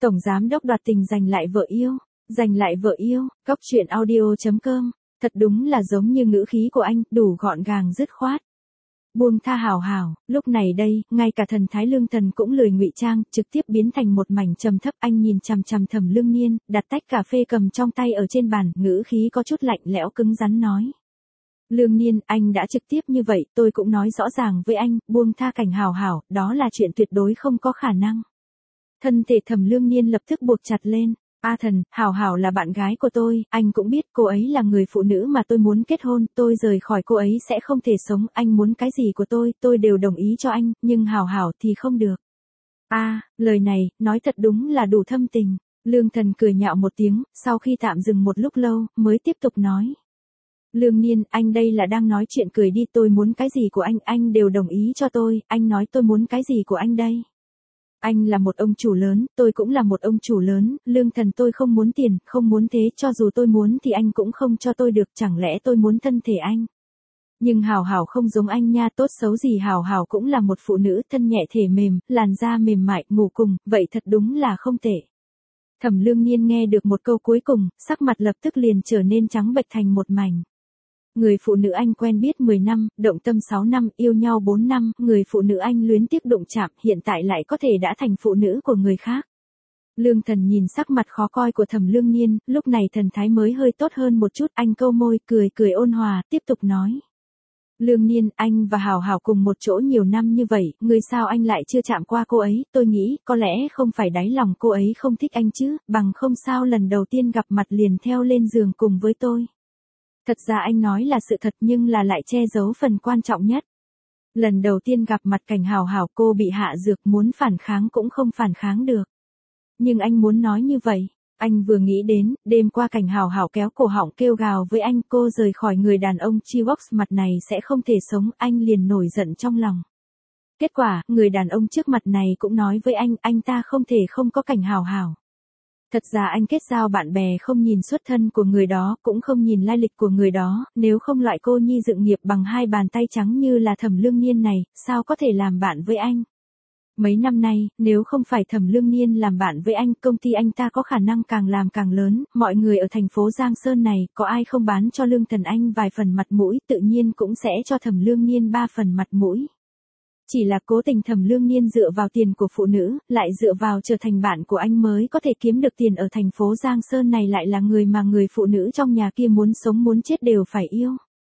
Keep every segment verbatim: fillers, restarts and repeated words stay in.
Tổng giám đốc đoạt tình giành lại vợ yêu, giành lại vợ yêu, Cóc truyện audio.com, thật đúng là giống như ngữ khí của anh, đủ gọn gàng dứt khoát. Buông tha Hảo Hảo, lúc này đây, ngay cả thần thái Lương Thần cũng lười ngụy trang, trực tiếp biến thành một mảnh trầm thấp. Anh nhìn chằm chằm Thẩm Lương Niên, đặt tách cà phê cầm trong tay ở trên bàn, ngữ khí có chút lạnh lẽo cứng rắn nói. Lương Niên, anh đã trực tiếp như vậy, tôi cũng nói rõ ràng với anh, buông tha Cảnh Hảo Hảo, đó là chuyện tuyệt đối không có khả năng. Thân thể Thẩm Lương Niên lập tức buộc chặt lên. A Thần, Hảo Hảo là bạn gái của tôi, anh cũng biết cô ấy là người phụ nữ mà tôi muốn kết hôn, tôi rời khỏi cô ấy sẽ không thể sống, anh muốn cái gì của tôi, tôi đều đồng ý cho anh, nhưng Hảo Hảo thì không được. A, à, lời này, nói thật đúng là đủ thâm tình. Lương Thần cười nhạo một tiếng, sau khi tạm dừng một lúc lâu, mới tiếp tục nói. Lương Niên, anh đây là đang nói chuyện cười đi, tôi muốn cái gì của anh, anh đều đồng ý cho tôi, anh nói tôi muốn cái gì của anh đây. Anh là một ông chủ lớn, tôi cũng là một ông chủ lớn, Lương Thần tôi không muốn tiền, không muốn thế, cho dù tôi muốn thì anh cũng không cho tôi được, chẳng lẽ tôi muốn thân thể anh. Nhưng Hảo Hảo không giống anh nha, tốt xấu gì Hảo Hảo cũng là một phụ nữ, thân nhẹ thể mềm, làn da mềm mại, ngủ cùng, vậy thật đúng là không tệ. Thẩm Lương Niên nghe được một câu cuối cùng, sắc mặt lập tức liền trở nên trắng bệch thành một mảnh. Người phụ nữ anh quen biết mười năm, động tâm sáu năm, yêu nhau bốn năm, người phụ nữ anh luyến tiếc đụng chạm, hiện tại lại có thể đã thành phụ nữ của người khác. Lương Thần nhìn sắc mặt khó coi của Thẩm Lương Niên, lúc này thần thái mới hơi tốt hơn một chút, anh câu môi, cười cười ôn hòa, tiếp tục nói. Lương Niên, anh và Hảo Hảo cùng một chỗ nhiều năm như vậy, người sao anh lại chưa chạm qua cô ấy, tôi nghĩ, có lẽ không phải đáy lòng cô ấy không thích anh chứ, bằng không sao lần đầu tiên gặp mặt liền theo lên giường cùng với tôi. Thật ra anh nói là sự thật nhưng là lại che giấu phần quan trọng nhất. Lần đầu tiên gặp mặt Cảnh Hảo Hảo cô bị hạ dược, muốn phản kháng cũng không phản kháng được. Nhưng anh muốn nói như vậy, anh vừa nghĩ đến, đêm qua Cảnh Hảo Hảo kéo cổ họng kêu gào với anh, cô rời khỏi người đàn ông Chi-Vox mặt này sẽ không thể sống, anh liền nổi giận trong lòng. Kết quả, người đàn ông trước mặt này cũng nói với anh, anh ta không thể không có Cảnh Hảo Hảo. Thật ra anh kết giao bạn bè không nhìn xuất thân của người đó, cũng không nhìn lai lịch của người đó, nếu không loại cô nhi dựng nghiệp bằng hai bàn tay trắng như là Thẩm Lương Niên này, sao có thể làm bạn với anh. Mấy năm nay, nếu không phải Thẩm Lương Niên làm bạn với anh, công ty anh ta có khả năng càng làm càng lớn, mọi người ở thành phố Giang Sơn này, có ai không bán cho Lương Thần anh vài phần mặt mũi, tự nhiên cũng sẽ cho Thẩm Lương Niên ba phần mặt mũi. Chỉ là cố tình Thẩm Lương Niên dựa vào tiền của phụ nữ, lại dựa vào trở thành bạn của anh mới có thể kiếm được tiền ở thành phố Giang Sơn này, lại là người mà người phụ nữ trong nhà kia muốn sống muốn chết đều phải yêu.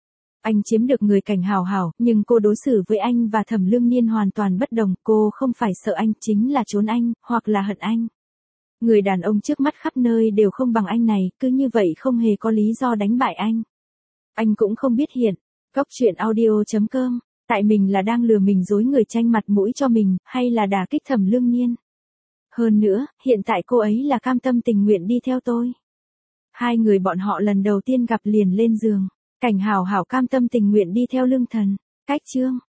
Anh chiếm được người Cảnh Hảo Hảo, nhưng cô đối xử với anh và Thẩm Lương Niên hoàn toàn bất đồng, cô không phải sợ anh, chính là trốn anh, hoặc là hận anh. Người đàn ông trước mắt khắp nơi đều không bằng anh này, cứ như vậy không hề có lý do đánh bại anh. Anh cũng không biết hiện, Cóc truyện audio.com. Tại mình là đang lừa mình dối người tranh mặt mũi cho mình, hay là đả kích Thẩm Lương Niên. Hơn nữa, hiện tại cô ấy là cam tâm tình nguyện đi theo tôi. Hai người bọn họ lần đầu tiên gặp liền lên giường. Cảnh Hảo Hảo cam tâm tình nguyện đi theo Lương Thần. Cách chương.